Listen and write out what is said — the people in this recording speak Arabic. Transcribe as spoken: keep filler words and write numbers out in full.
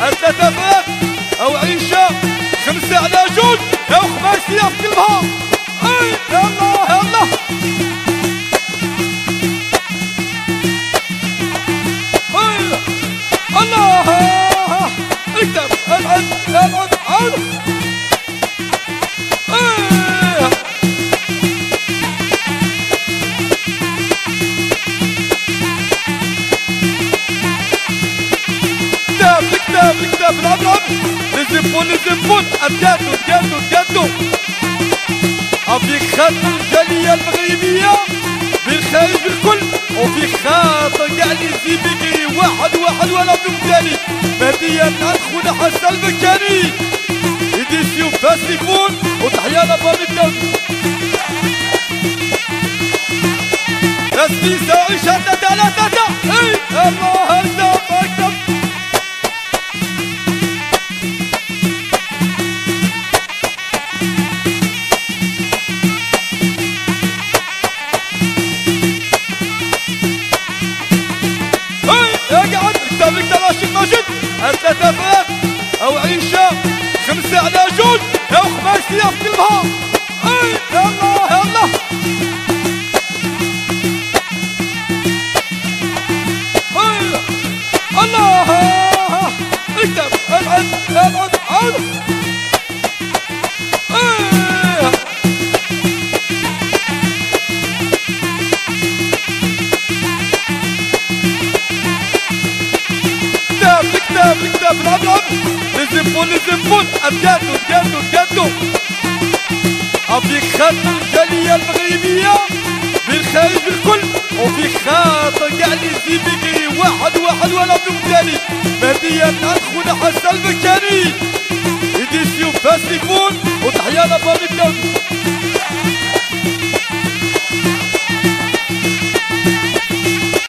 ثلاثة فات أو عيشة خمسة على جوج أو خماسية في قلبها. أي يلا يلا أي الله اكتب العب العب عود. الكتاب الكتاب العب العب لزبون لزبون أبياتو تقاتو تقاتو في خاطر الجالية المغربية بالخارج الكل وفي خاطر كاع لي زيبيكي واحد واحد ولا بمثالي مهدية من خونا حسن البكاني إديسيو فاسيكون وتحيا لفامي الدولة رسمي ساعي شاتة على تاتا. اي الله اكتب اكتب اقعد اكتب اكتب عشق ماجد ثلاثة فات او عيشة خمسة على جوج او خماسية في قلبها. اي يلا يلا اي الله اكتب العب العب عود. الكتاب الكتاب العب العب لزبون لزبون أبياتو تقاتو تقاتو في خاطر الجالية المغربية بالخارج الكل وفي خاطر كاع لي زيبيكي واحد واحد ولا بمثالي مهدية من خونا حسن البكاني إديسيو فاسيكون وتحيا لفامي